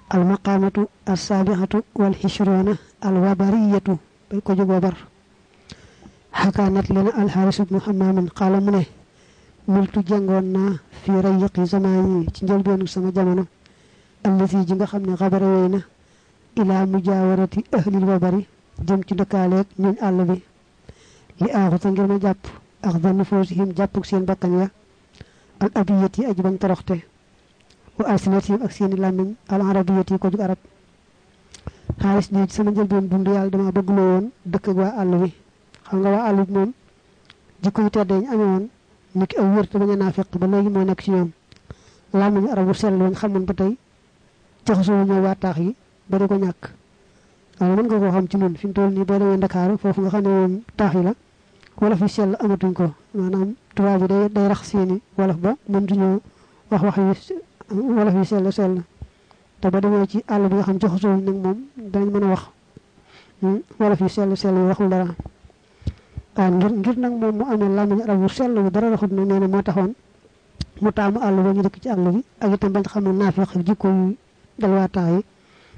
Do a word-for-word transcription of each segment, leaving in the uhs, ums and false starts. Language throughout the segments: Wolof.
al maqamatu as-sabi'atu wal hishruna al wabariyatu bay ko jogo bar hakanat lana al haris ibn hammam qala mu ne multu jangon na fi rayqi zamani ci njëlbeenu sama jamono allati ji nga xamne xabara wayna ila mujawarati ahli al wabari jëm ci dëkkaaleeg ñuñ àll bi li aaxuta ngir ma jàpp axda nufusihim jàppuk seen bakkan ya al abiyati aji bañ toroxte wa alsinatihim ak seeni làmmiñ al arabiyati ko jug arab xaalis ne ci sama njëlbeen dund yàlla dama bëgg loo woon dëkk ak waa àll bi xam nga waa àll bi moom jikko yu tedd ñu amee woon niki aw wërte bañ a naafiq ba léegi moo nekk ci ñoom làmmiñ arabu sell woon xamoon ba tey jaxasoo ñoo waa taax yi ba di ko ñàkk waaw mën nga ko xam ci ñun fi mu toll nii boo demee Ndakaaru foofu nga xam ne moom taax yi la wala fi sell amatuñ ko maanaam tubaab bi day day rax seeni wolof ba mëntuñoo wax wax yi wolof yi sell sell te ba demee ci àll bi nga xam joxasoo nag moom dañ mën a wax wolof yi sell sell yi waxul dara waaw ngir ngir nag moom mu amee làmmiñ arab bu sell bu dara raxut nag nee na moo taxoon mu taamu àll ba ñu dëkk ci àll bi ak itam bañ xam ne naafiq ak jikko yu dal waa taax yi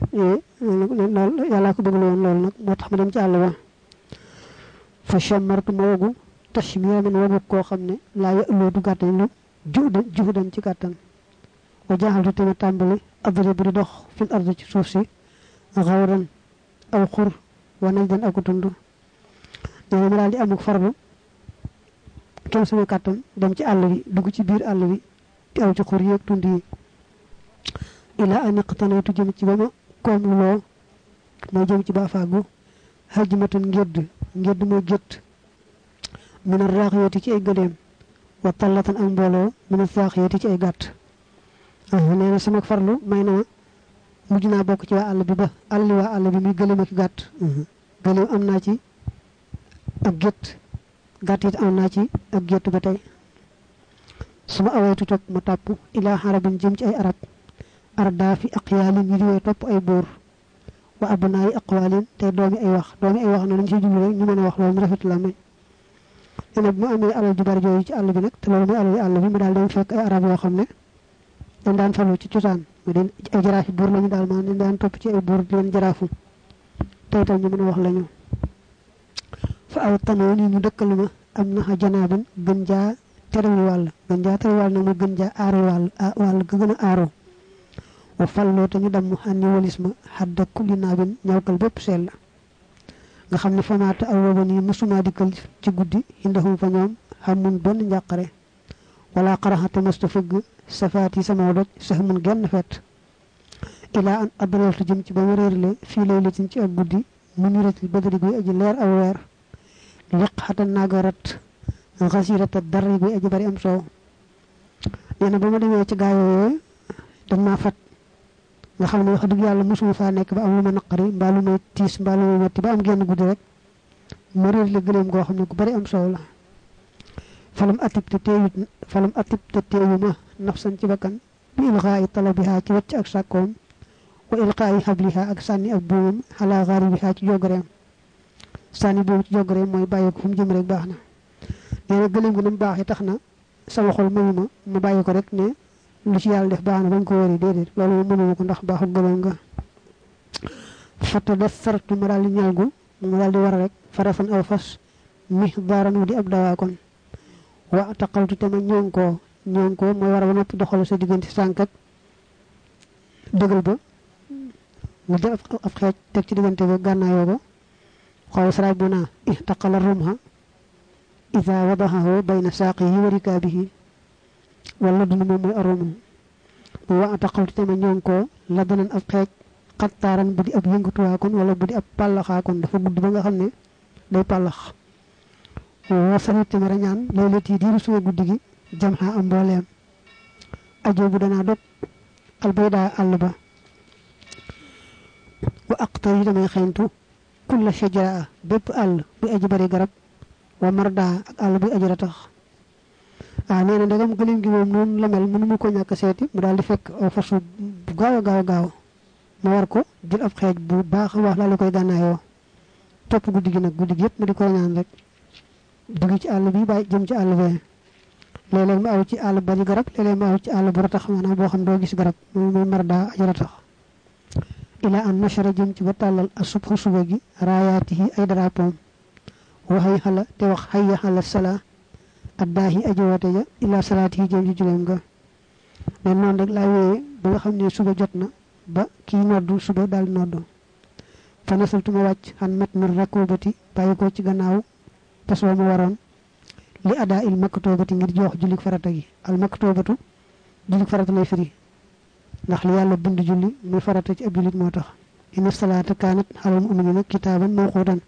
loolu yàlla ko bëgg loon loolu nag moo tax ma dem ci àll ba fa shamartu ma wogu tashmira min wogu koo xam ne laa yëloo du gàttañ lu juudan juudan ci gàttan wa jaaxaltu tamit tàmbali adri bu di dox fil ardi ci suuf si xawran aw xur wa najdan aku tund nee na ma daal di amuk farlu kenn sama kàttan dem ci àll bi dugg ci biir àll bi di aw ci xur yi ak tund yi ila an iqtanaytu jëm ci ba ma koom lu loo mooy jëm ci baafaagu hajmatan ngedd ngedd mooy gétt min arraaxiyati ci ay gëleem wa tallatan ak mbooloo min asaaxiyati ci ay gàtt nee na sama farlu may na ma mujj naa bokk ci waa àll bi ba àlli waa àll bi muy gëleem ak gàtt gëleem am naa ci ak gétt gàtt it am naa ci ak gétt ba tey su ma awaytu topp ma tàpp ilaa xarabin jëm ci ay arab arda fi aqyaalin ñi di way topp ay buur wa abnaayi aqwaalin te doomi ay wax doomi ay wax noonu ñu ci jublu rek ñu mën a wax loolu mu rafet la may ene bu ma amee alal ju bari jooyu ci àll bi nag te loolu muy alal àll bi ma daal dem fekk ay arab yoo xam ne dañ daan falu ci cosaan ma den ay jaraafi buur lañu daal maa dañ daan topp ci ay buur di leen jaraafu te itam ñu mën a wax lañu fa aw tanoo ni ñu dëkkalu ma am na xa janaabin gën jaa terewi wàll gën jaa terewi wàll nag mu gën jaa aaro wàll wàll ga gën a aaro wa falloo te ñu damm xànni walis ma xadda kulli naabin ñawkal bépp seel la nga xam ne famaata aw wooba nii mësuma dikkal ci guddi indahum fa ñoom xamun benn njàqare wala xaraxate mësta fëgg safaat yi sama doj sax mun genn fet ilaa an adreltu jëm ci ba ma réerle fii lay litin ci ak guddi mu niratil badari guy aji leer aw weer liq xata naagarat xasirata darri guy aji bari am soow nee na ba ma demee ci gaayoo yooyu dañ maa fat nga xam ne wax dëgg yàlla mosuma faa nekk ba am lu ma naqari mbaa lu may tiis mbaa lu may metti ba am genn guddi rek ma réer la gëléem goo xam ne ku bari am soow la falam atib te teewut falam atib te teewu ma nafsan ci bakkan bi ilqaayi talabiha ci wacc ak sàkkoom wa ilqaayi xabliha ak sànni ak buumam xalaa xaaribiha ci jogareem sànni buum ci jogareem mooy bàyyi ko fu mu jëm rek baax na nee na gëléem gi na mu baaxee tax na sama xol mayu ma ma bàyyi ko rek ne lu ci yàlla def baax na bañ ko wari déedéet loolu moom mënuma ko ndax baaxul gëloon nga fata def sartu ma daal di ñalgu ma daal di war rek farafan aw fas mi daaran wu di ab dawaakoon wa taqaltu te ma ñoŋ koo ñoŋ koo mooy war a ba noppi doxal sa diggante sànq ak dëgal ba nga jël ab xeej teg ci diggante ba gànnaayoo ko xaw saraaj bu naa i taqala rumha ida wadaxahu bayna saaqihi wa rikaabihi wala dunu moom mooy aromu bu wa taqaltu te ma ñoŋ koo la danan ab xeej xattaaran bu di ab yëngatuwaakoon wala bu di ab pàllaxaakoon dafa gudd ba nga xam ne day pàllax wasalit te ma rañaan loolu tii diiru suma guddi gi jam xaa am mbooleem ajoo bu danaa dog albaydaa àll ba wa aqtar yi damay xeyntu kulla shajara bépp àll bu aji bari garab wa mardaa ak àll bu aji ratax waaw nee na ndegam gëléem gi moom noonu la mel mënu mu ko ñàkk seeti mu daal di fekk aw fasu bu gaaw a gaaw a gaaw ma war ko jël ab xeej bu baax a wax laa li koy gànnaayoo topp guddi gi nag guddi gi yëpp ma di ko ñaan rek dugg ci àll bi bàyyi jëm ci àll bee léeg-léeg ma aw ci àll bari garab léeg-léeg ma aw ci àll bu ratax maanaam boo xam doo gis garab mooy muy marda aji ratax ila an nashara jëm ci ba talal asubhu suba gi rayatihi ay drapom wa hay hala te wax hayya hala sala addahi aji wote ja ila salatihi jëm ci julem ga mais non rek la wé ba nga xamné suba jotna ba ki noddu suba dal noddu fa nasaltu ma wacc han mat mir rakobati bayiko ci gannaaw passo ma waron li ada il maktubati ngir jox julik farata gi al maktubatu julik farata lay firi ndax li yalla bind julli muy farata ci ab julit motax inna salata kanat halal mu'minina kitaban mawqutan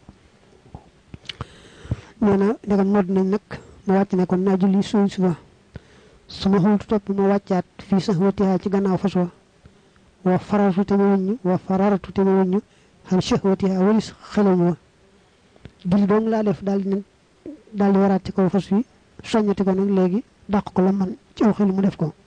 neena daga nod nañ nak ma wacc ne kon na julli suñ suba suma xultu top ma waccat fi sax watiha ci gannaaw faso wa farartu te wuñu wa farartu te wuñu han shahwatiha walis xelamu dil dong la def dal ni dal di warat ci ko fas wi soñati ko nak legi dak ko la man ci xel mu def ko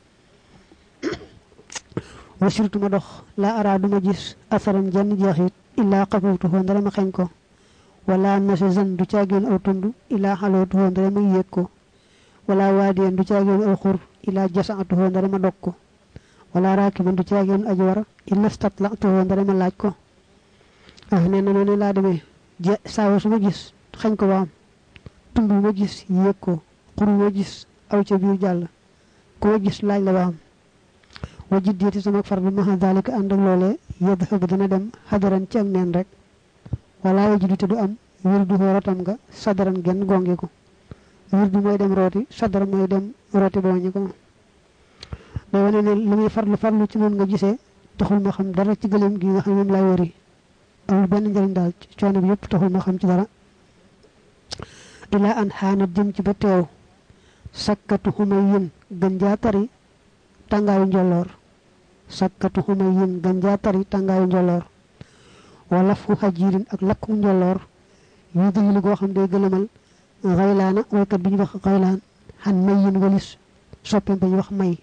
wasirtu ma dox la aradu ma gis asaram jenn jeexit illa qafawtu ho ndara ma xagn ko wala nasazan du ciagen aw tundu illa halatu ho ndara ma yek ko wala wadiyan du ciagen aw khur illa jasatu ho ndara ma dok ko wala rakiban du ciagen aji wara illa statlaqtu ho ndara ma laaj ko ah neena nonu la demé saawu suma gis xagn ko waam tundu ma gis yek ko khur ma gis aw ci biir jall ko gis laaj la waam wajidiyati sama fardu ma dalika and ak lolé yadhhab dana dem hadaran ci ak nen rek wala wajidu te du am wirdu horatam nga sadaran gen gonge ko wirdu moy dem roti sadar moy dem roti boñi ko do wone ne limuy farlu farlu ci non nga gisé taxul ma xam dara ci gëlem gi nga xam mom lay wori amul ben njariñ dal ci coono bi yépp taxul ma xam ci dara ila an hana jëm ci ba teew sakkatu humayyin gën jaatari tangaayu njolor sakkatu humayyin gën jaatari tangaayu njolor wala fu hajirin ak lakku njolor yu dëgg go xam day gëlëmal ghaylana way kat biñu wax ghaylan han mayyin walis soppem bañu wax may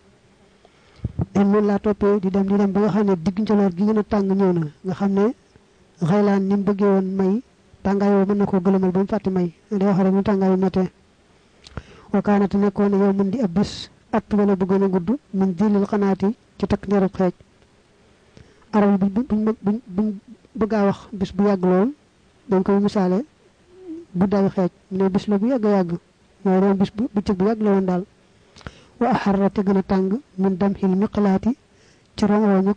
en non la topé di dem di dem ba nga xamné digg njolor gi gëna tang ñëw na nga xamné ghaylan nim bëggé won may tangaayu mën nako gëlëmal bu fatte may day wax rek mu tangaayu mété wa kanat nekkone yow mën di abis at wala bu gëna gudd min dilil qanati ci tak neeru xej aram bu bu bu bëgga wax bis bu yag lool dañ koy misalé bu day xej ne bis la bu yag yag mo ron bis bu ci bu yag la won dal wa aharra te gëna tang min damhil miqlati ci rongoñu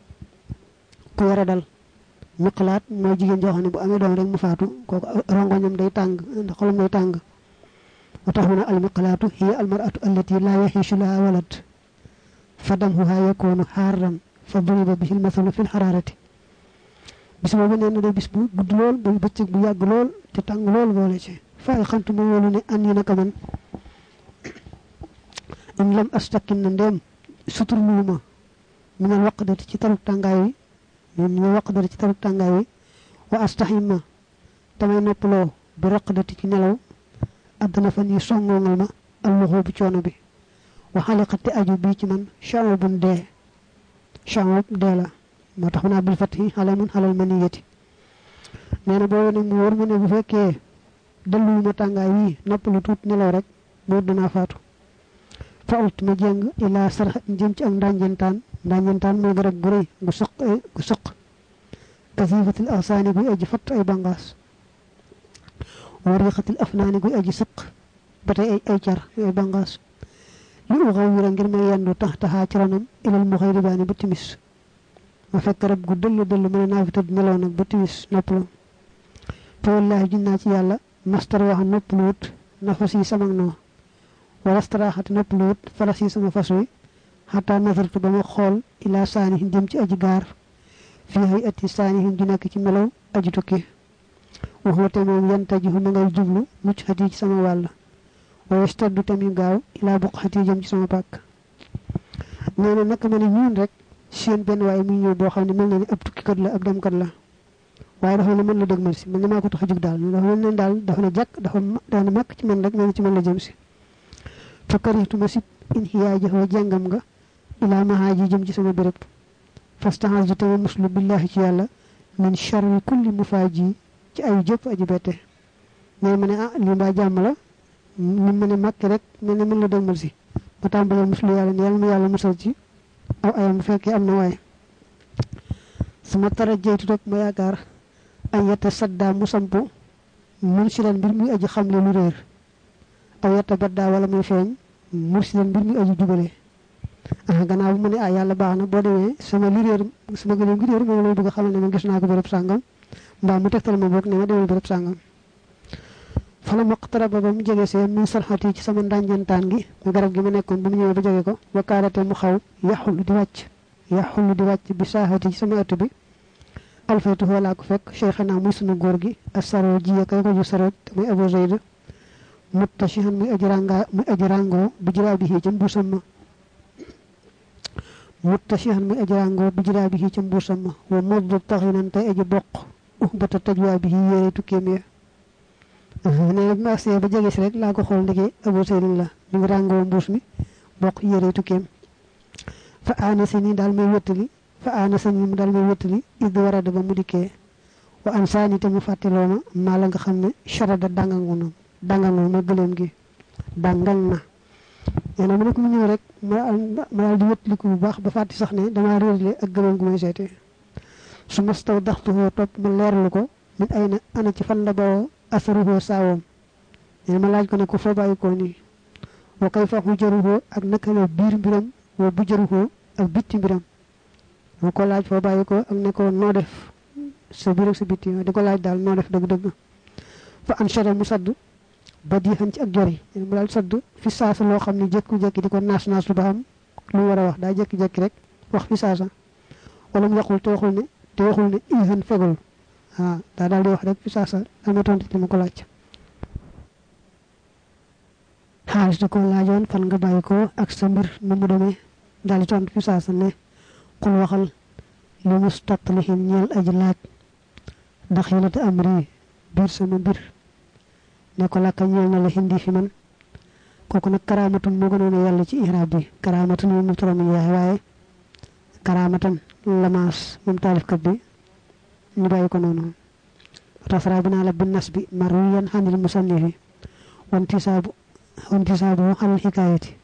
ko yara dal miqlat moy jigen jo xamne bu amé doom rek mu faatu ko rongoñam day tang ndax xolam day tang وتهون المقلات هي المرأة التي لا يحيش لها ولد فدمها يكون حارا فضرب به المثل في الحرارة بسم الله نينا دي بس بو لول بو بتك بو ياغ لول تي تang لول بولé ci fa xantu mo wolu ne anni naka man in lam astakin ndem sutur luma min al waqdati ci taruk tangay wi min waqdati ci taruk tangay wi wa astahima tamay nopplo bi raqdati ci nelaw adna fan yi songongal ma allahu bi coono bi wa halaqati aju bi ci man shawbun de shawb de la motax na bil fathi halamun halal maniyati neena bo wone mu wor mu ne bu fekke dalu ma tangay wi noppalu tut nelaw rek mo dina faatu fault ma jeng ila sarh jëm ci ak ndanjentan ndanjentan mo garab bu reuy bu suq bu suq kazifatul ahsani bu aji fat ay bangas وريقة الأفنان قوي أجي سق بتي أي أي جر أي بانغاس لأغير ngir may yandu taxtaha ci ronam ila al mughayriban butimis ma fekk rab gu delu delu mën na fi tud nelaw nak butimis noplu to wallahi jinna ci yalla mastar wax noplut nafasi sama no wala starahat noplut falasi sama fasoy hatta nazartu bama xol ila sani jëm ci aji gar fi hayati sani ju nek ci melaw aji tukki وهو تمام ينتجه من الجبل مجهدي سما والله ويشتد تمي غاو الى بقحتي جم سما باك نانا نك ماني ñun rek seen ben way mi ñew bo xamni melni ni ab tukki kat la ab dem kat la waye dafa ne man la degmal ci man ma ko tax juk dal dafa ne dal dafa ne jak dafa dafa mak ci man rek ci man la jëm ci fakaritu masib in hiyaji ho jangam nga ila mahaji jëm ci sama berep fastahaju taw muslim billahi ci yalla min sharri kulli mufaji ci ay jëpp aji bété ñay mané ah li mba jamm la ni mané mak rek mané mën la dëgmal ci ba tambalé muslu yalla yalla mu yalla musal ci aw ayam fekké amna way sama tara jeytu tok ma yaakar ay yata sadda mu sampu mursidan bir muy aji xamle lu reer aw yata badda wala muy feñ mursidan bir muy aji jubale ah gannaaw mu ne ah yàlla baax na boo demee sama li réer sama gëleem gi réer moom lay bëgg xamal ne ma gis naa ko bërëb sàngam mbaa mu tegtal ma boog ne ma demal bërëb sàngam fala maqtaraba ba mu jege see min sarxati ci sama ndànjantaan gi mu garab gi ma nekkoon ba mu ñëwee ba jege ko wakaalate mu xaw yaxul di wàcc yaxul di wàcc bi saaxati ci sama ëtt bi alfaytu wala ko fekk cheikhana muy sunu góor gi asaro jiya kay ko ju saroj muy abu zayd muttashihan muy ajranga muy ajrango bi jirabihi ci mbusam ma muttashihan muy ajrango bi jirabihi ci mbusam ma wa muddu taxinan tay aji bokk uhbata tajwa bihi yere tukkeem ya ne ma sé ba jege ci rek la ko xol ndike abu zayd la mi ngi rango mbus mi bokk yere tukkeem fa anasini dal may wëttali fa anasani mu dal may wëttali id warada ba mu dikkee wa ansani te mu fàttiloo ma maa la nga xam ne sharada dangangu na dangangu ma gëleem gi dangang na neena mu ne ko mu ñëw rek ma ma dal di wëttaliku bu baax ba fàtti sax ne dama réerle ak gëleem gu may seete su ma staw daxtuhoo topp ma leerlu ko min ay na ana ci fan la bawoo asaruhoo saawam neena ma laaj ko ne ko foo bàyyi ko nii wa kay fa xujaruhoo ak naka la biir mbiram wa bujaruhoo ak bitti mbiram mo ko laaj fo bayiko ak ne ko no def sa biir ak sa bitti di ko laaj dal no def deug deug fa anshara musadd badi han ci ak jori mu dal sadd fi saasa lo xamni jekku jekki diko nas nas lu ba am lu wara wax da jekki jekki rek wax fi saasa wala mu yaqul toxul ne te waxul ne ihan fegul ha da dal di wax rek fi saasa ama tontu ci mu ko laaj xaalis da ko laajoon fan nga bayiko ak sa mbir nu mu demee dal di tontu fi saasa ne qul waxal li mustatlihim ñeel aji laaj daxilata amri bir sama bir ne ko laka ñeel na la hindi fi man kooku nag karamatun moo gënoon a yàlla ci ihraab bi karamatun yi mu turam yaay waaye karamatan lamaas moom taalifkat bi ñu bàyyi ko noonu tasra bina la bin nasbi marwiyan hanil musannifi wantisaabu wantisaabu xal xikaayati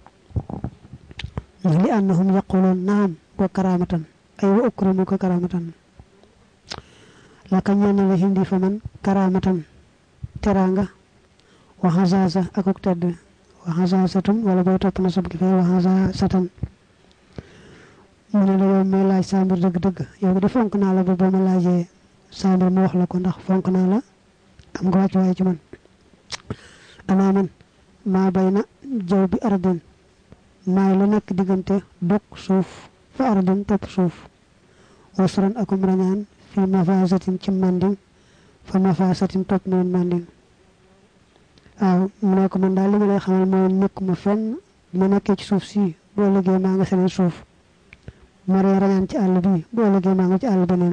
li annahum yaqulun naam wa karamatan ay wa ukrimuka karamatan la kanyana la hindi faman karamatan teranga wa hazaza akuk tedd wa hazazatun wala boy top na sabki fe wa hazazatan mune la yow may laaj sambir deug deug yow da fonk na la ba ba ma laajee sambir mu wax la ko ndax fonk na la am nga wacc way ci man ana man ma bayna jaw bi ardin may la nek digante dok suuf fa ardin top suuf wasran akum rañan fi mafazatin ci manding fa mafazatin top non manding aw mu ne ko man dal li ma lay xamal mo nekkuma fenn ma nekké ci suuf si bo liggé ma nga seen suuf ma re rañan ci àll bi bo liggé ma nga ci àll benen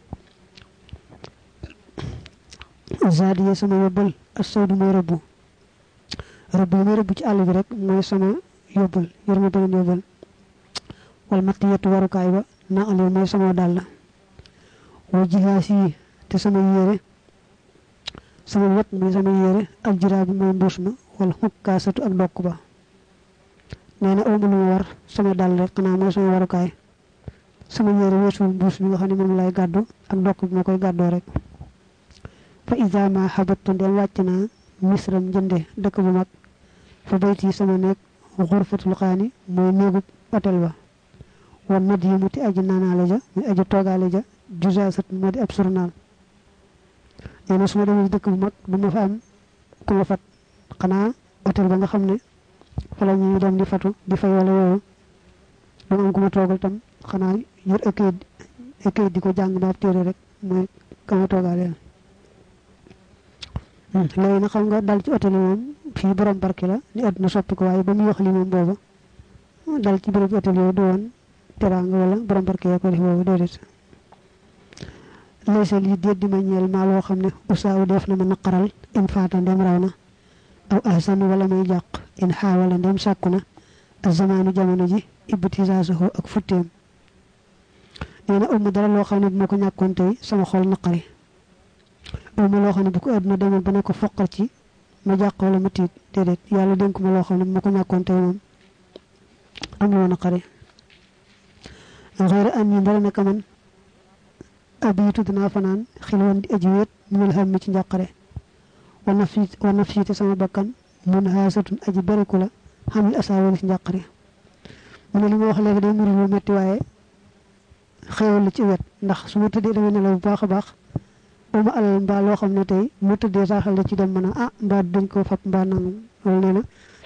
zadiya sama yobal as-sawdu mo rabbu rabbu mo rabbu ci àll bi rek moy sama yobal yorma ben yobal wal matiyatu warukaay ba na ali moy sama dal wa jihasi te sama yere sama wat moy sama yere ak jirab moy mbusma wal hukasatu ak dokk ba neena omu lu war sama dal rek na moy sama warukaay sama yere wesul mbus mi nga xani mom lay gaddu ak dokk bi makoy gaddo rek fa iza ma habattu del waccna misram jënde dekk bu mag fa bayti sama nek ghurfatul khani moy neegu hotel ba wa madimu ti aji nanale ja mi aji togale ja juzasat modi ab journal ene suma dem dekk bu mag bu ma fa am ku ma fat xana hotel ba nga xamne fa la ñuy dem di fatu di fay wala yoyu do am ku ma togal tam xana yor ekay ekay diko jang ba téré rek moy kama togale hmm lay na xam nga dal ci hotel mom fi borom barke la ni aduna soppi ko waye ba mu wax li mom bobu dal ci borom hotel yo do won teranga wala borom barke ko def bobu dedet laysa li deddi ma ñeel ma lo xamne usaaw def na ma naqaral in faata ndem rawna aw ahsan wala may jaq in hawala ndem sakuna azamanu jamono ji ibtizazuhu ak futem neena um dara lo xamne mako ñakkon tay sama xol naqari um lo xamne bu ko aduna demal ba ne ko fokkal ci ma jaq wala ma tit dedet yalla denk ma lo xamne mako ñakkon tay mom am lo naqari غير أن يندرنا كمان abitu dina fanan xilwan di aji wet minal hammi ci njaqare wa nafsi wa nafsi te sama bakkan mun hasatun aji bariku la xamil asawal ci njaqare mu ne li ma wax léegi day muri lu metti waaye xewal ci wet ndax su ma tëddee dama nelaw bu baax a baax ba ma alal mbaa loo xam ne tey mu tëddee saaxal la ci dem mën a ah mbaa dañ ko fab mbaa nangam loolu nee na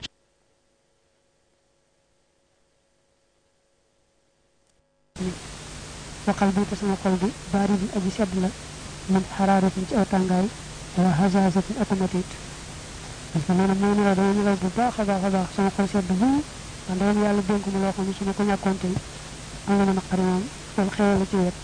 waxal bi te sama xol bi baari bi aji sedd la min xaraaratin ci aw tàngaay wa hazazatin automatique parce que nee na moo nelaw dama nelaw bu baax a baax a baax sama xol sedd bu wante woon yàlla dénk mu loo xam ne su ma ko ñàkkoon tey am na ma naqari moom loolu xewal la ci wet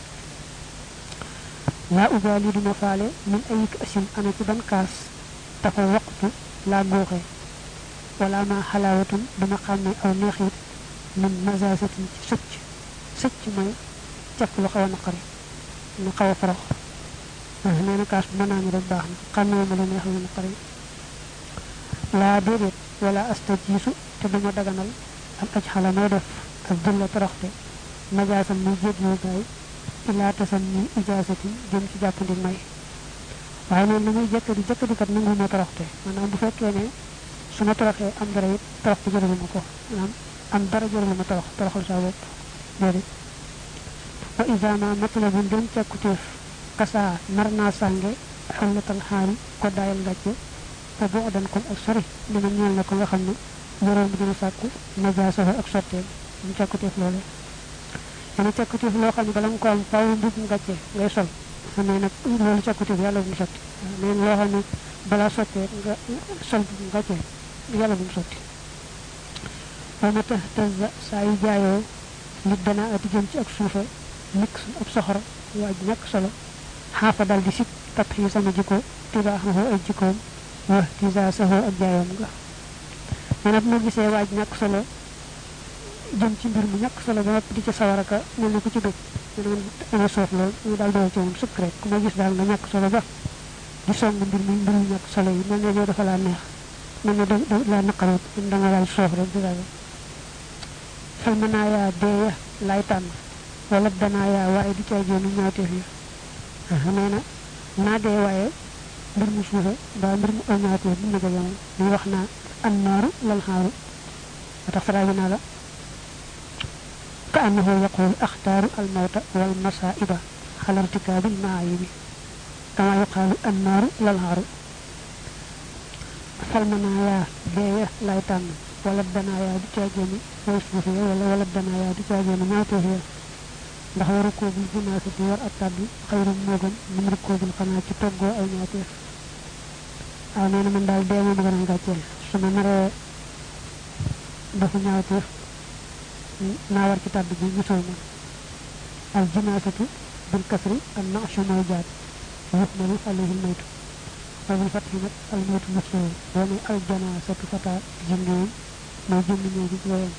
la ubali duma faale min ayik asin ana ci ban kaas tafa waqtu la goxe wala ma halawatun duma xamne aw neexit min mazasatin ci succ succ moy ciap lu xawa naqari na xawa farax neena kaas bu nañu rek baax na xamne ma la neex lu naqari la dedet wala astajisu te duma daganal ak aj xala may def ak dulla toroxte majasam mu jéggu gay ila tasanni ijazati jëm ci jappandi may waye non muy jëkkëri jëkkëri kat nangu ma toroxte manam bu fekkee ne suma toroxé am dara it toroxte jëral ma ko manam am dara jëral ma torox toroxal sa bopp dede wa iza ma matlabun dum ciakuteef kasa marna sangé xulatal xaari ko dayal gàcce te bu adan ko ak sori dina ñeel na ko nga xam ne yoroon bi dina sàkku najasa ak sotteel mu ciakuteef loolu dana ciakuteef loo xam ne bala nga ko am faaw mbub ngàcce ngay sol xamee nag loolu ciakuteef yàlla bu mu sotti neen loo xam ne bala sottee nga sol bu ngàcce yàlla bu mu sotti wa mata tazza saa yu jaayoo nit dana ati jëm ci ak suufa mix ab soxor waaj ñàkk solo xaafa dal di sib tat yi sama jikko tibaaxahu ay jikkoom wa tisaasahu ak jaayoom nga nee na bu ma gisee waaj ñàkk solo jëm ci mbir mu ñàkk solo ba nopp di ci sawaraka mel na ko ci bëgg ñu dama soof lool ñu daal dool ci moom sukk rek ku ma gis daal nga ñàkk solo ba di song mbir mi mbir mu ñàkk solo yi mel ne yow dafa laa neex mel ne da laa naqaroot da nga daal soof rek di daal fal ma naa yaa dee ya laay tànn wala danaa yaa waaye di cay jéem ñaawteef yi nee na naa dee waaye mbir mu suufe ba mbir mu aw ñaawteef bu ma jege moom di wax naa an naaru lal xaaru tax faraabi naa la كأنه يقول أختار الموت والمصائب على ارتكاب المعايب كما يقال النار للهار فالمنايا دية لا يتم ولا الدنايا بتاجيني ويسبوفيا ولا ولا الدنايا بتاجيني ما توهي ndax ركوب الجنازة ور التابي خير موغن من ركوب القناة ci toggo ay ñaateef aw neena man dal dee mo gëna gàcceel suma naree dafa ñaateef naa war ci tàbb bi gisul ma al jinaasatu bil kasri an na'shu mawjaat yuhmalu alayhi al maytu wa bil fathi nag al maytu masrur doone al janaasatu fata jinniin mooy jëmmi ñëw bi wayam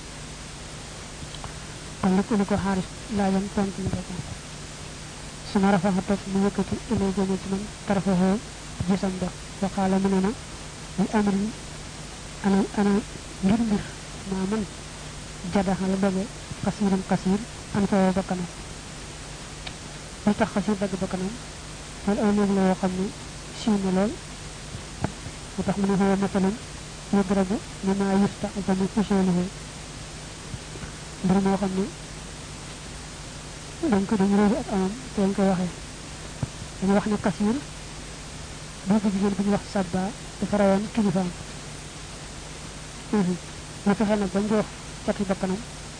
kon lépp lu ko xaaris laajan tontu na ko suma rafaxa topp mu yëkkati ilay jëme ci man tarafaxoo gisam ba wa qaala mu ne ma li amrin ana ana ngir mbir maa man jadaha la bëgge qasiram qasir an fa bakkanam li tax qasir bëgg bakkanam wal aw néeg la yoo xam ne siiw na lool mu tax mu ne xawa masalan yudrabu mima yusta'zamu usuluhu mbir moo xam ne dañ ko dañ réeru ak amam te dañ koy waxee dañu wax ne qasir boo ko jigéen bu ñu wax sabba dafa rawoon kilifaam mu fexe nag bañ jox cati bakkanam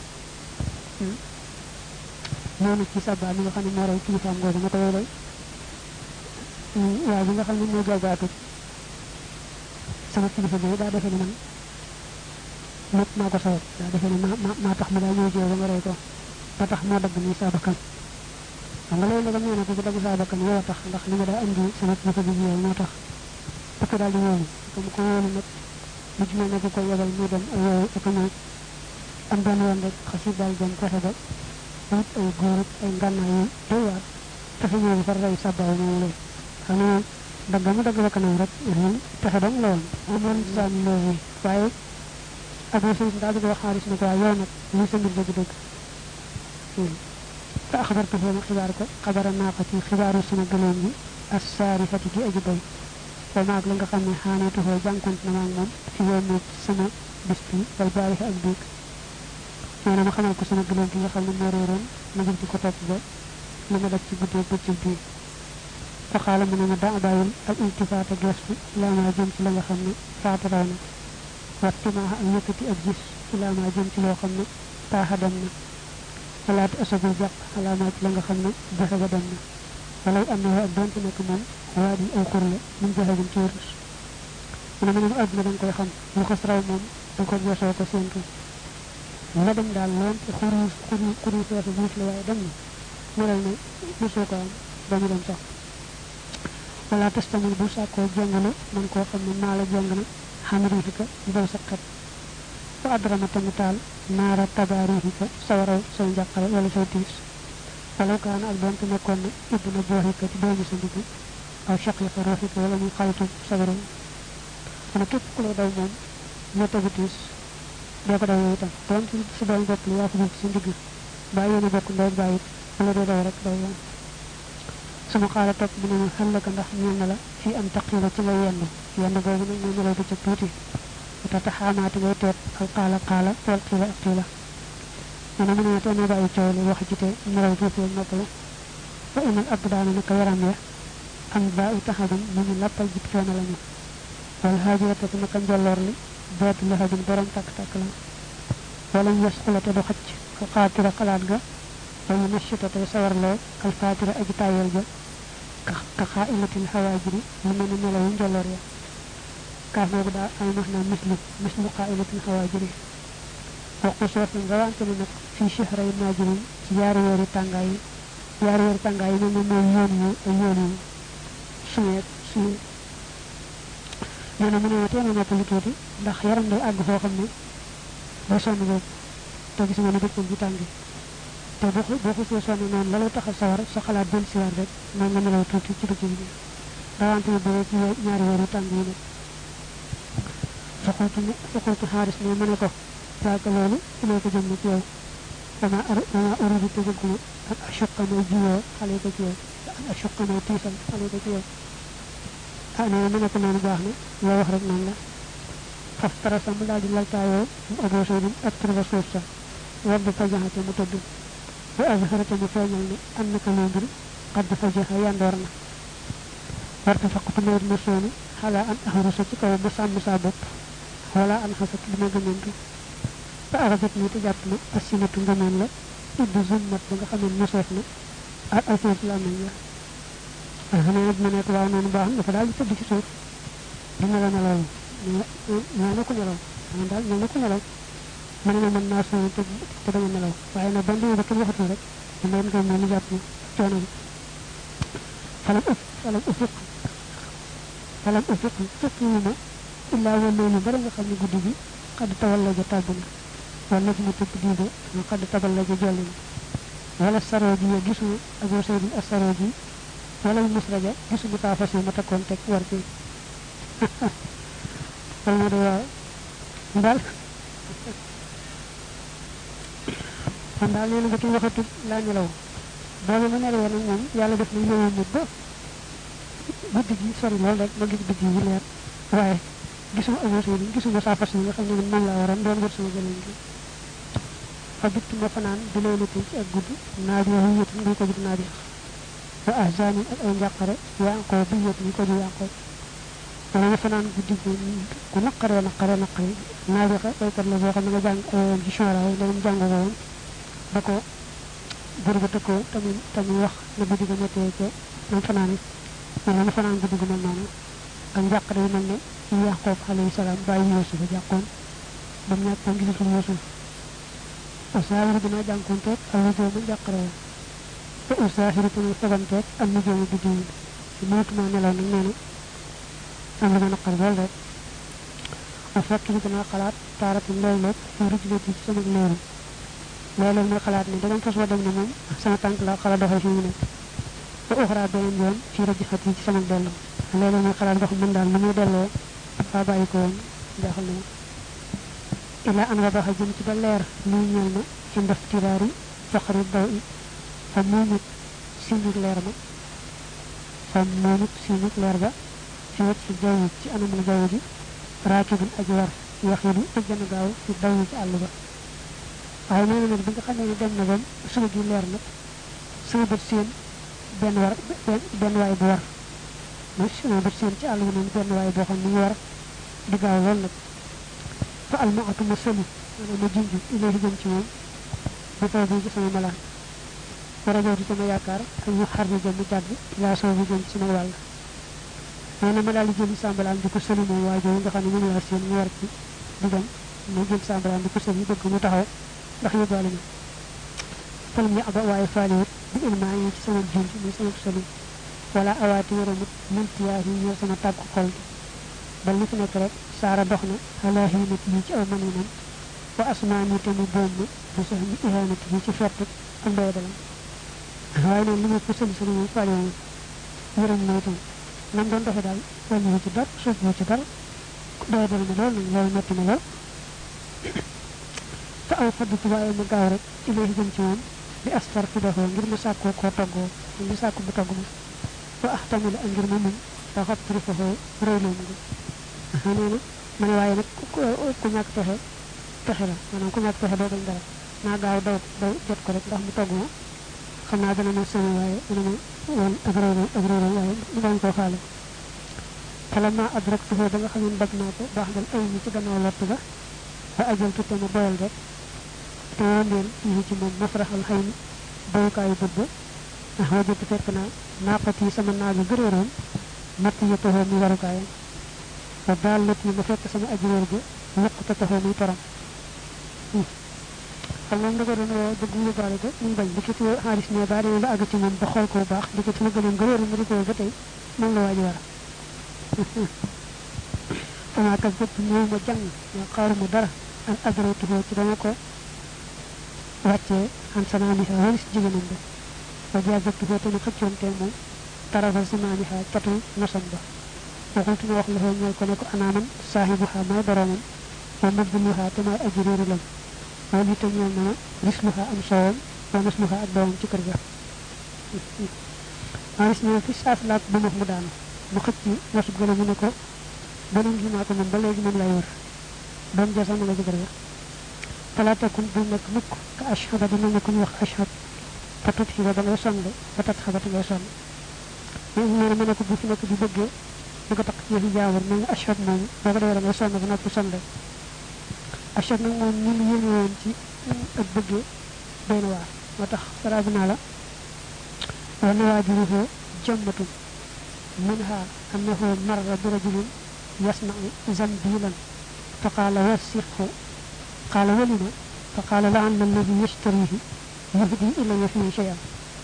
noonu ci sabba mi nga xam ne moo raw kilifaam googu ma koy lay waaye bi nga xam ne moo jagaatu sama kilifa bi daa defee ne man lépp maa ko sawat daa defee ne ma maa tax ma daa ñëw jiw ba nga rey ko ba tax moo dagg nii saa bakkan xam nga loolu nag nee na ko ci dagg saa bakkan yow a tax ndax li nga daa indi sama kilifa bi yow moo tax parce que daal di wóolu comme ko wóolu nag lu ci mel ne ko koy yebal muy dem ay yooyu ak ñëw am benn yoon rek xasib daal dem fexe ba wut ay góor ay ngànnaay yu doy waar fexe ñëw far rey sabbaaw moom lay xam ne dagg mu dagg bakkanam rek fexe dong la woon amoon saan loolu waaye ak sëñ daa bëgg wax xaalis ne ko waaye yow nag lii sa mbir dëgg dëgg fa akhbartuhu ma xibaar ko xabara naqati xibaaru sama gëleem bi as-sarifati gi aji bay wa maag la nga xam ne xaanetuhu jànkunt na maag moom fi yoon sama bis bi wal baari ak biig nee na ma xamal ko sama gëleem gi nga xam ne moo réeroon ma jëm di ko topp ba li ma def ci guddee bëccëg bi fa xaala mu ne ma daa bàyyil ak iltifaata gestu ilaa maa jëm ci la nga xam ne faata raw na wattimaaxa ak yëkkati ak gis ilaa maa jëm ci loo xam ne taaxa dem na walaati asagul jàpp alaa maa ci la nga xam ne joxe ba dem na walaw am na ak donte nekk moom waa di aw xur la mun joxe gum ci wërus mu ne ma ne ma àdduna da nga koy xam lu xas raw moom da ko gesoo ko séentu la dem daal loon te xur yi xur yi xur yi feesu buus la waaye dem na melal ne mosoo ko am ba mu dem sax wala testamul bu sàkkoo jàngale man koo xam ne maa la jàng na xamriifika mbaw sa xet fa adrama tamu taal naara tabaariifika sawaraw say njàqare wala say tiis walaw kaana ak doonte nekkoon na ibna jooxika ci doomi sa ndigg aw shaqiqa ruuxika wala muy xaritu sabaraw xana képp ku lay daw moom ñoo tegu tiis doo ko daw yow itam doonte si doom bopp la yaa ko ci sa ndigg baa yéene bokk ndey bàyyit wala doo daw rek daw yoon sama xaala topp mu ne ma xallaka ndax ñeel na la fii am taqila ci ngay yenn yenn boobu nag mooy nelaw bu ca tuuti te taxaamaati ngay teet al xaala xaala wal xiila ak xiila nee na mu ne tee na bàyyi coow li wax ci te nelaw tuuti ak noppalu fa inal ab daana naka yaram ya am baa u taxadum mu ñu lappal jib feena lañu wal haajirata te naka njolloor li beetu lahadin borom takk-takk la wala ñu yasqula te du xacc al xaatira xalaat ga wala nashita tey sawarloo al faatira aji tayel ja ka xaa ilatil xawaajiri lu mel ne nelawu njolloor ya kaaf boobu daa ay max naa mislu mislu xaa ilatil xawaajiri waxu soofi nga wante ne nag fii shahray naajirin ci yaari weeri tàngaay yi yaari weeri tàngaay yi moom mooy yoon yu ay yoon yu suyeet suye nee na mu ne ma teema noppalu tuuti ndax yaram day àgg foo xam ne day sonn boobu te gis nga ne bëccëg bi tàngi te boo ko boo ko see sonn noonu la lay tax a sawar sa xalaat del siwaar rek noonu nga nelaw tuuti ci bëccëg bi rawante ne boobu ci ñaari weeri tàng yi nag faqultu faqultu xaaris ne ma ne ko saaka loolu ilee ko jëm na ci yow dama ar dama uridu te jëgguma ak ashuqa may jiyoo xale ko ci yow ak ashuqa may tiisal xale ko ci yow ah nee na ma ne ko noonu baax na loo wax rek noonu la faf tarasa mu daal di laltaayoo mu abosoo dim ak turba suuf sa war di fajaxate mu tëdd bu azharate mu feeñal ne am naka loo mbir xadd fajaxa yandoor na warta faqtu mayit ma soonu xalaa an axarusa ci kaw ba sàmm saa bopp wala an xasat li ma gëmantu ba arafet ni te jàpp na asinatu ngëmeen la ibbi zummat ba nga xam ne moseef na ak alfeet la amañ la nee na bi ma nekk waaw noonu baax dafa daal di tëdd ci suuf di nelaw nelaw ñoo na ko nelaw man daal ñoo na ko nelaw ma ne ma mën naa sonn te te bañ a nelaw waaye nag ban demee ba kenn waxatul rek dama leen koy mel ni jàpp na coono bi falam ëf falam ëfiq falam ëfiq fekkiwu ma illaa wa loolu bara nga xam ne guddi bi xadd tawal la ja tàgg na wala ji ma tëpp diide nga xadd tabal la ja jolli na wala saroo ji ya gisuma ak wasaydi ak saroo ji wala musraja gisuma taafas yi ma takkoon teg war ci wala ma de waaw daal kon daal nee na ba ci waxatut laa nelaw boobu ma nelawee nag moom yàlla def na ñëwoon nit ba guddi gi sori lool rek ma gis guddi yi leer waaye gisuma agosé bi gisuma saa fas yi nga xam ne man moom laa waroon doon wër sama gëleen gi fa bitt ma fanaan di lay lëttal ci ak guddi naaj yoo yu yëtun ngi ko jub naaj wa ahzanin ak ay njàqare yankoo bi yët ni ko ju yankoo wala nga fanaan guddi gu gu naqaree naqaree naqaree naabixa baykat la boo xam ne nga jàng ayoon ci chora yi ndagam jàng ko woon ba ko bur ba tëkkoo tamit tamit wax na guddi ga méttee ca nam fanaan yi wala nga fanaan guddi gu mel noonu ak njàqare yu mel ne ci yaqoob alayhi salaam bàyyi Yuusuf a jàqoon ba mu ñàkk ba gisatul Yuusuf usaahiru dina jànkoonteeg ak nujoomu njàqare ya te usaahiru dina faganteeg ak nujoomu guddi yi ci mënatuma nelaw nag nee na am lu ma naqar lool rek a fekk ni dana xalaat taaratin léeg-léeg fi rijlati ci sama leeru léeg-léeg may xalaat ne dagam fas wa dem na moom sama tànk la xala doxee fi mu nekk ba uxraa beneen yoon fi rajxat yi ci sama dellu léeg-léeg may xalaat ba xam mën daal lu muy delloo faa bàyyi ko woon jaaxal na ma ilaa an wadaxa jëm ci ba leer luy ñeel ma ci ndaf tiraari faqri daw i fa moomut sinuk leer ba fa moomut sinuk leer ba fi wet ci jaww ci anam jaww ji raakibun aji war yaxidu te gën a gaaw ci daw ci àll ba waaye nee na nag bi nga xamee ne dem na ba suba gi leer nag sama bët seen benn war benn waay bu war mu sama bët seen ci àll bi noonu benn waay boo xam ne mu war di gaaw lool nag fa almaatu ma sëli maanaam ma junj ilayhi jëm ci moom bu taw bi ci sama malaan war a jow di sama yaakaar ak ñu xar ni jëm mu jàgg laa soo bi jëm ci sama wàll nee na ma daal di jël sambalaan di ko sëli moom waa jooju nga xam ne moom laa seen mu war ci di dem ma jël sambalaan di ko sëli bëgg mu taxaw ndax yóbbaale ma falam ya aba waaye faaliwut bi ilmaa yi ci sama junj muy sama sëli wala awaati yaramut mintiyaa yi ñeel sama tàggu xol gi bal li fi nekk rek saara dox na xalaa xiinat yi ci aw maninam wa asmaani te mu boom ma bu sax mi ihanat yi ci fett ak ndoy dalam waaye noonu li ma ko sëli sëli moom faaliwu yaram na itam nam doon doxe daal wàññiwu ci dara suufu ci dara doy dal ma lool nag loolu metti ma lool fa aw faddatu waaye ma gaaw rek ilayhi jëm ci moom bi astar fi doxoo ngir ma sàkkoo koo toggoo ngir sàkku bu togg ma wa axtamila ak ngir ma muñ fa xat trifaxoo réyloo mu nee na ma ne waaye nag ku ñàkk pexe pexe la maanaam ku ñàkk pexe doo bañ dara naa gaaw daw daw jot ko rek ndax mu togg ma xam naa dana ma sëni waaye dana ma woon ak réyloo ak réyloo waaye mu bañ koo faale falamma adraktuhu ba nga xam ne dab naa ko baax dal ay ñi ci gannaaw lott ba ba ajaltu te ma doyal rek te wandeel yi ci moom mafraxal xëy ni bayukaayu bët ba ndax wajatu fekk naa naaqat yi sama naaga gëréeroon matt yi taxoo muy warukaayam wa daal lët yi ma fekk sama ajiréer ga lëq te taxoo muy toram xam moom da ko doon woo bëgg mu yóbbaale ko mu bañ dikit xaalis ne ba demee ba àgg ci moom ba xool ko bu baax dikit ma gënoon gëréeru ma di ko ba tey moom la waaji war fama kas bëpp ñëw ma jàng ma xaaruma dara an adratuhu ci dama ko wàccee an sanaaniha walis jigéenam ba wa jaazabtuhu te ma xëccoonte moom tarafa sanaaniha catul nosam ba waxultu ma wax la foo ñeel ko ne ko anaaman saahibuha may boroomam wa mabduluha te may aji réeru lam wala itam ñeel na ma risluha am soowam wa nasluha ak doomam ci kër ga manis ne fi saas laak bu max mu daanu mu xëcc wasub gële mu ne ko beneen gi maa ko moom ba léegi moom lay wër doom ja sama nga jëkkër ga fala takun bu nekk mukk ka ashhaba dina ne ku ñu wax ashhab fa tut xiba ba ngay sonn ba tat xabati ngay sonn mais nee na ma ne ko bu fi nekk di bëggee bu ko takk ci yëfi jaawar mel ni ashhab moom boo ko defee da ngay sonn ba noppi sonn rek ashhab nag moom ñu mu yéene woon ci ak bëggee doy na waar moo tax saraabi naa la wa nawaajiruhu jammatun منها أنه مر برجل يصنع زنبيلا فقال وسخه قال ولما فقال لعل الذي يشتريه يهدي إلي فيه شيئا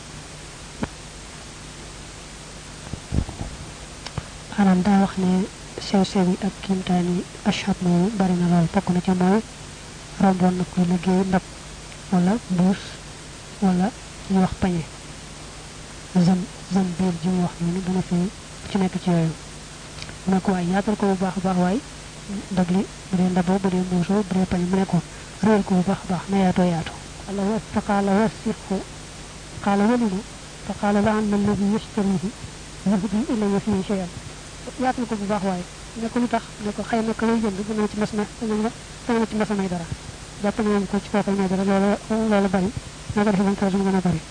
أنا دا وخني سيو سيوي ak kimtani ashab mo bari na lol bokku na ci moy rombon na koy liggéey ndab wala mbuus wala ñu wax pañe zam zam biir ji wax ni dana fi ci nekk ci yooyu mu ne ko waay yaatal ko bu baax baax waay ndab li bu dee ndaboo bu dee mbuusoo bu dee pañe mu ne ko réel ko bu baax baax na yaatoo yaatu ala wa faqaala wasixu qaala walima faqaala la anna alladi yashtarihi yahdi ilaya fii cheyan yaatal ko bu baax waay ne ko lu tax ne ko xëy na ko lay jënd dana ci mas na dana ci mas a may dara jàpp na ko ci koo koy may dara loolu loolu bari na ko defee bañ ko gën a bari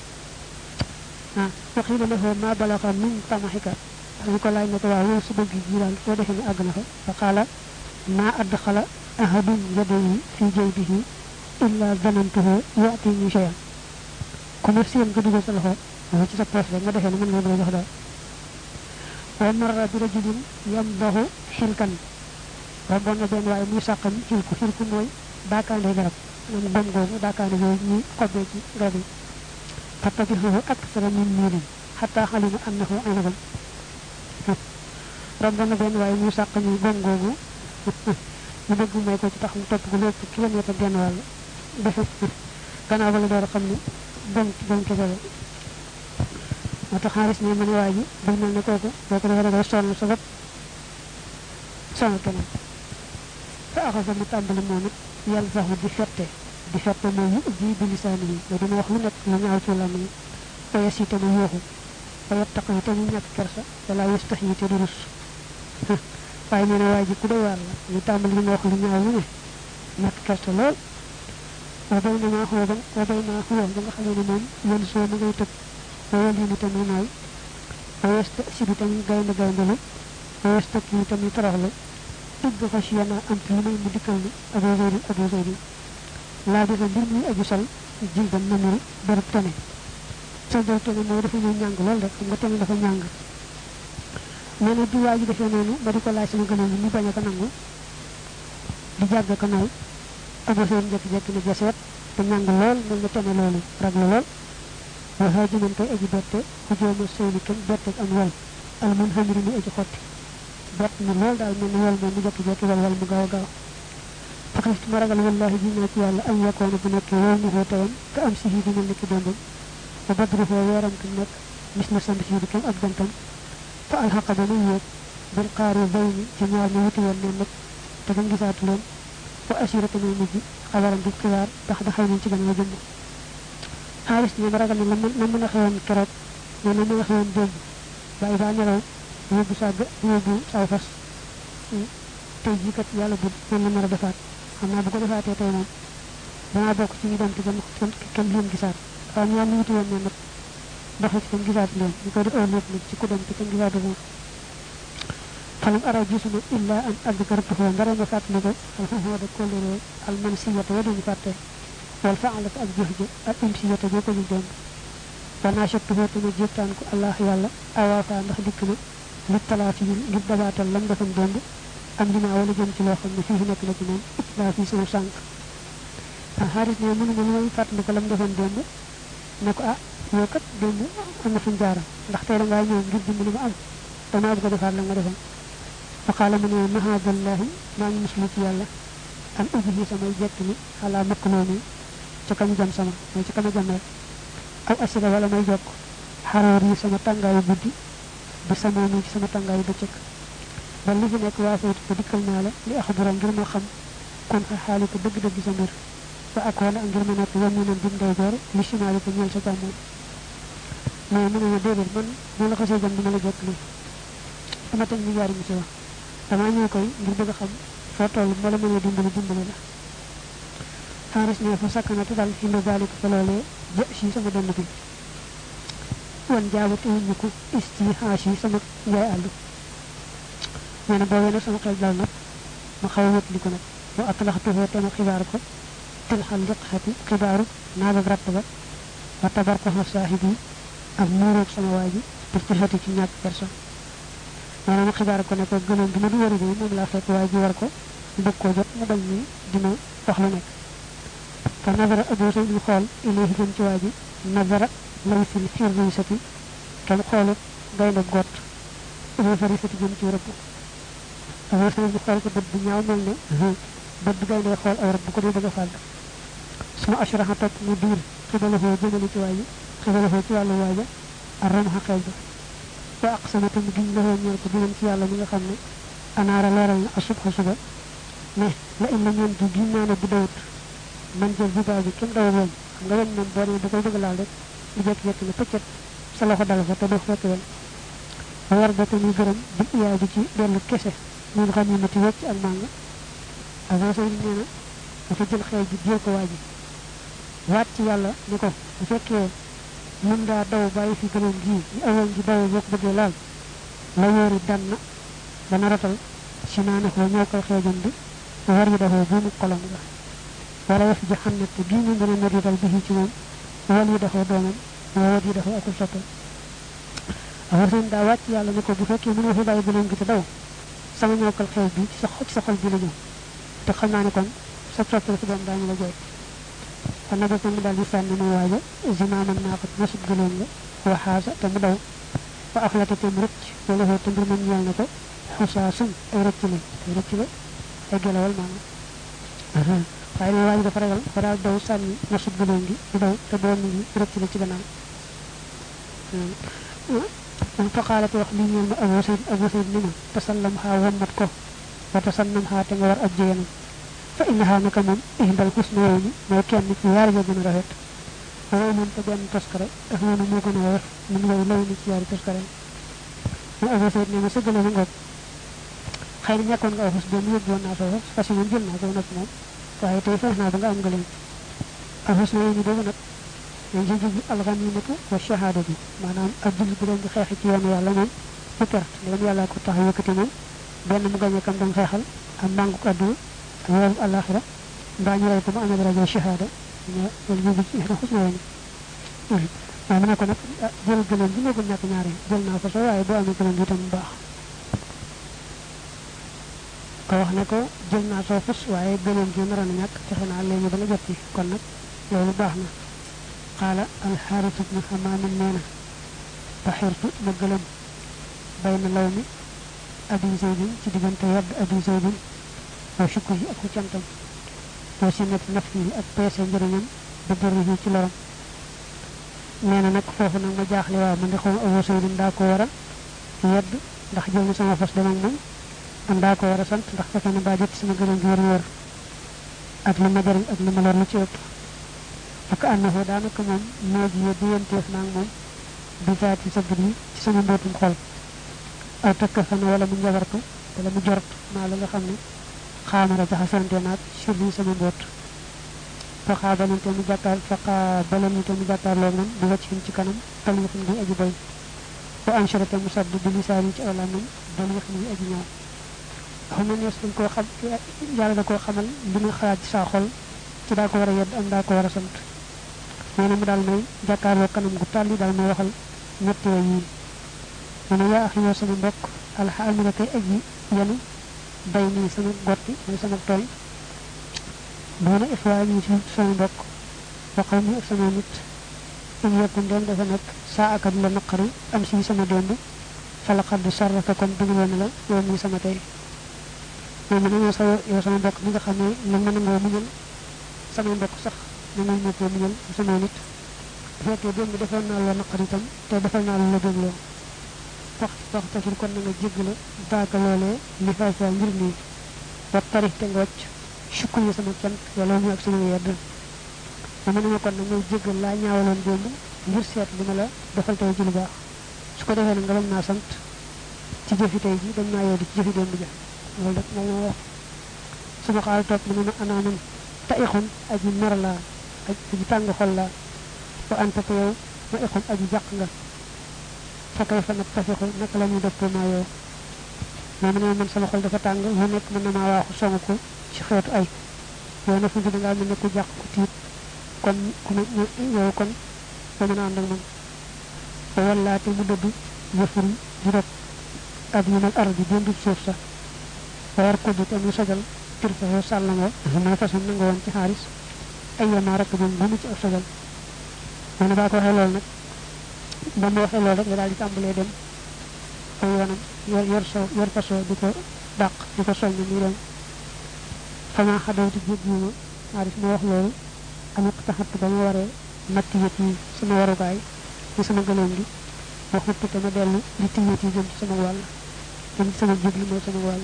وقيل له ما بلغ من طمحك فقال لا نك واو سبب جيران فو ديف ني اغنا فقال ما ادخل احد يده في جيبه الا ظننته ياتي شيئا كما سين غدو سلخو ما ci sa poche nga defé man nga jox da ومر برجل يمضه حلكا ربنا بين واي مو ساقم حلكو حلكو موي داكاندي garab ñam bam gogu daakaande ñi xobbe ci rabi فتبهه أكثر من ميل حتى حلم أنه عنب ربنا بين واي موسى قني بونغوغو يبغ ما يكو تاخ توپ ko lepp kilomètre ben wal def kana wala door xamni bon bon ko dal mata xaris ni man waji bu mel ne koku boko wala do son sa bop son kana fa axafa mu tambal momit yalzahu bi fette di fette mo yu di bi lisaani yi dina wax lu nekk lu ñaaw ci lam yi ay ci tamu yoxu ay taqi tamu ñak kersa wala yastahi te du rus waaye nee na waa ji ku doy waar la ñu tàmbali li ma wax lu ñaaw lu ne ñak kersa lool wa bay na ma xoo ba wa bay na xoo ba nga xamee ne moom yéen soo ma ngay tëb wala lii tamit nooy wa yasta si bi tamit gaynde gaynde la wa yasta kii tamit taraxlu tëgg xas yana am ci lu may mu dikkal ni abo zeydi abo zeydi laa bisa mbir muy aju sol jil dem namiri barab tane sa dal tane mooy dafa ñëw ñàng lool rek xam nga tane dafa ñàng nee na bi waa ji defee noonu ba di ko laaj sama gënal mu bañ a ko nangu di jàgg ko naw abo seen jekki-jekki ne jaseet te ñàng lool mel nga tane loolu raglu lool waxaa jëman koy aji bette xujooma seyni kenn bettek am wal al mun xamiri ni aji xotti bett ni lool daal mel ni wal moom mu jekki-jekki wal wal mu gaaw gaaw faxist ma ragal wallahi jinaa ci yàlla ay yakkoona bu nekkee woo mu xoo tawam ka am si hii di mel ni ki démbam ba badru foo weeram ki nekk mis na samb si di kenn ak bantam fa alxaqa ba muy yéeg bil xaari bay ni ci ñaar ñu wuti woon ne nag te gën gisaatu leen wa asirata muy mujj xabaram di xibaar tax da xëy nañ ci gën a jëmm xaalis ne ma ragal ne la mën a xewoon keroog ne la mën a xewoon démb waaye daa nelaw yóbbu sa yóbbu saw fas tey jii kat yàlla bu mën la nar a defaat xam naa bu ko defaatee tey moom danaa bokk ci ñu dem ci kenn kenn leen gisaat waaw ñaar ñu wuti woon ne nag doxe ci kenn gisaat leen ñu koy def au lépp nag ci ku dem ci kenn gisaatu moom falam ara gisuma illa an adkartuhu ndara ma fàttali ko alxaxooda kóllëre almansiyata wa duñu fàtte wal faalata ak jëf ji ak imsiyata boo ko ñu démb wanaa chaktuhu te ma jéptaan ko allah yàlla awaafa ndax dikk na li talaafi ngir dabaatal lam defam démb am li maa wala jëm ci loo xam ne fii nekk na ci moom laa fii sama sànq ah xaaris ne mënu ma lu may fàttali ko lam defoon démb ne ko ah yow kat démb am na fuñ jaaram ndax tey da ngaa ñëw ngir dimbali ma am damaa bëgg a defaat la nga defoon fa qaala mu ne mahadallahi maa ngi muslu ci yàlla an ubbihi samay jekk ni xalaa makkulooni ca kamu jam sama mooy ca kama jam rek aw asira wala may jokk xaroor yi sama tàngaayu guddi ba sama mi ci sama tàngaayu bëccëg ba li fi nekk waa saytu ko dikkal naa la li axbura ngir ma xam kon xa xaali ko dëgg-dëgg sa mbir ba ak wala ngir ma nekk yam nan dim day joor li simaali ko ñeel sa càmmoon mais mu ne ma déedéet man bu la xasee jam dina la jekk li dama teg mi yaari mi si wax dama ñëw koy ngir bëgg a xam foo toll moo la mënee dimbali dimbali la xaaris ne fa sakkanatu dal xinda daalika fa loolee jë si sama dënd bi wan jaabate ñu ko isti xaas yi sama njaay àllu nee na boobee nag sama xel dal nag ma xaw a wét li ko nag wa atlaxtuhoo te ma xibaar ko tilxal liqxati xibaaru naabab ratt ba wa tabar ko xa saaxib yi ak muuroog sama waa ji pour ci xati ci ñàkk personne nee na ma xibaar ko ne ko gënoon bi ma du wari bi moom laa fekk waa ji war ko bëgg koo jot mu bañ ni dina wax lu nekk fa nazara Abu Sayd ñu xool ilayhi jëm ci waa ji nazara lay fil firrisati kam xoolut gaynde gott Abu Farisati jëm ci rëbb Abu Sayd ñu xool ko bët bu ñaaw mel ne bët bu gaynde xool aw rëbb bu ko dee bëgg a fàgg suma ashraha topp mu diir xibalahoo jëmali ci waa ji xibalahoo ci wàllu waaja arram xa xeej ba wa aqsama tam giñ lahoo ñeel ko dinañ ci yàlla mi nga xam ne anaara leeral na asubha suba ne la in la ñeen di giñ naa ne bu dawut man jël bi baa bi kenn daw weñ xam nga weñ moom boo nee da koy bëgg laal rek di jekki-jekki ne pëccet sa loxo dal fa te doo fekk weñ ba war ba te muy gërëm bi iyaa ji ci dellu kese ñun xam ne ti wecc ak màng avancé yi nee na dafa jël xeej bi jël ko waa ji waat ci yàlla ni ko bu fekkee mën ngaa daw bàyyi fi gënoon gii ñu awoon ji daw boo ko bëggee laal la wóori dan na dana ratal si naa ne ko ñoo koy xeejam bi war yi dafoo buumu kolom ga wala wax ji xam ne te bii ñu dana merital bi ci moom wal yi dafoo doomam wawat yi dafoo akul soppal avancé daa wàcc yàlla ni ko bu fekkee mënoo fi bàyyi gënoon gi te daw sama ñookal xeej bi ci sa ci sa xol bi la ñëw te xam naa ne kon sa soppal si doom daañu la jooy kon nag ko mu daal di sànni muy waaja zimaaman naa ko nasub gëloon nga waxaasa te mu daw fa aflata te mu rëcc wala xoo te mbir man ñeel na ko xusaasum ay rëcc la ay rëcc la ay gelawal maanaam waaye ne waaji dafa ragal dafa daal daw sànni nasub gëloon gi mu daw te doon ngi rëcc la ci gannaaw fa xaalate wax lii ñeel ma Abu Sayd Abu Sayd ni ma tasallam xaa wammat ko wa tasannam xaa te nga war ab jigéenam fa innaha naka moom ihdal husnayni mooy kenn ci yaari ya gën a rafet waaye moom te benn toskare ak noonu moo gën a woyof mun ngay lay ni ci yaari toskare mu Abu Sayd ne ma sa gëlee ma ngoog xëy na ñàkkoon nga awxus benn yóbbu woon naa soo fas fas yi moom jël naa ko nag moom waaye tey feex naa ba nga am nga leen awxus na yéeni boobu nag dañ ci jublu alxanimatu wa shahadatu maanaam ak julli bu doon di xeexi ci yoonu yàlla moom bu perte leen yàlla ko tax yëkkati moom benn mu gañe kam doon xeexal am mbànguk àdduna ak yoonu àllaaxira mbaa ñu rey ko mu amee daraja shahada ñu loolu ñu ci ixna xus na yéeni waaye mu ne ko nag jël gëleen bi nekkul ñàkk ñaari jël naa ko soo waaye boo amee gëleen bi itam baax ko wax ne ko jël naa soo fus waaye gëleen gi naroon a ñàkk fexe naa léegi ba nga jot ci kon nag loolu baax na qaala alxaaris ibnu xamaamin nee na baxirtu ma gëlëm bay na law mi abi zaydin ci diggante yadd abi zaydin wa shukri yi ak ku cantam wa sinati naf yi ak peese njëriñam ba dërri yi ci loram nee na nag foofu nag ma jaaxle waaw man di xaw ma abu zaydin daa ko war a yedd ndax jël na sama fas dem ak moom am daa ko war a sant ndax fexe na baa jot sama gëlëm gi wër wër ak li ma jëriñ ak li ma lor lu ci ëpp ak annahu daanaka moom moo ji yee diyanteef naa moom bi zaati sabri ci sama mbootum xol aw tëkk fan wala mu njabartu wala mu jort maa la nga xam ne xaamara jaxasante naag surli sama mboot fa xaabalante mu jàkkaar fa xaabalante mu jàkkaarloo man di wàcc ci kanam talixin gi aji bay wa ansharate mu sadd bi lisaani ci awlaamam dalixin gi aji ñaaw xam na nees dañ koo xam yàlla da koo xamal li muy xalaat ci saa xol ci daa ko war a yedd am daa ko war a sant nee na mu daal may jàkkaarloo kanam gu tàlli daal may waxal ñettee yii mu ne yaa axi yow sama mbokk alxaamila kay aji yenu bay nii sama gotti mooy sama tooñ doona ixwaa ñi ci sama mbokk waxaw mi ak sama nit in yekkun dem dafa nekk saa akat la naqari am si sama démb falaqad sarraka kon dëgg na la yow mii sama tey moom ne yow sa yow sama mbokk mi nga xam ne li mën a ngoo muñal sama mbokk sax ñu may nekkoo muñal sama nit bu fekkee démb defoon naa la naqari itam te defal naa la la dégloo wax wax tafir kon na nga jéggale daaka loolee li fay fay ngir nii wa tarix te nga wàcc sukk yi sama cant wala ñu ak sama yedd ma ne ma kon nag ngay jéggal laa ñaawaloon démb ngir seet li ma la defal tey ci lu baax su ko defee nag nga bañ naa sant ci jëfi tey ji dañ naa yeddi ci jëfi démb ja loolu rek moom moo wax suma xaal topp mu ne ma anaa man ta ixun aji mer laa aji tàng xol laa wa anta te yow ma ixun aji jàq nga fa kay fa nag tafixu naka la ñuy dëppoo maa yow moo ne man sama xol dafa tàng lu nekk mën na maa waaxu songu ko ci xeetu ay yow na fu da ngaa mel ne ku jàq ku tiit kon ku ne yow kon ba mën a ànd ak man ba wallaate mu dëdd yëfuri di rek ab yi nag ardi dendub suuf sa ba war ko di te mu sajal tir fa yow sàllamoo mooy façon na nga woon ci xaalis ay yamaa rek moom bu mu ci ab sajal moo ne baa ko waxee loolu nag ba mu waxee loolu rek nga daal di tàmbalee dem ay yoonam yor yor so yor fasoo di ko dàq di ko soññ muy dem fama xadawti jéggiima xaalis ma wax loolu amit taxat ba ma waree natt yët yi sama warukaay ci sama gëléem gi waxut te ma dellu di tiyét yi jëm ci sama wàll jëm ci sama jubli mooy sama wàll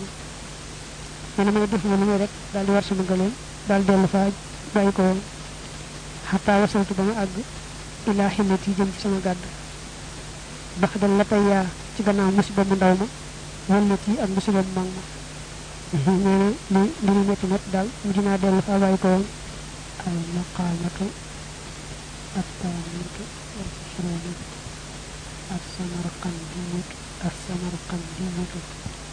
ma ne may def ma li may rek daal di war sama gëléem daal dellu faa bàyyi ko woon xataa wasaltu ba ma àgg ilaa ximmat yi jëm ci sama gàdd bax dal la tey yaa ci gannaaw musiba mu ndaw ma wallat yi ak musiba mu mag ma nee na li li mu métti métti daal mujj naa dellu faa bàyyi ko woon al maqaamatu الثانية والعشرون السمرقندية السمرقندية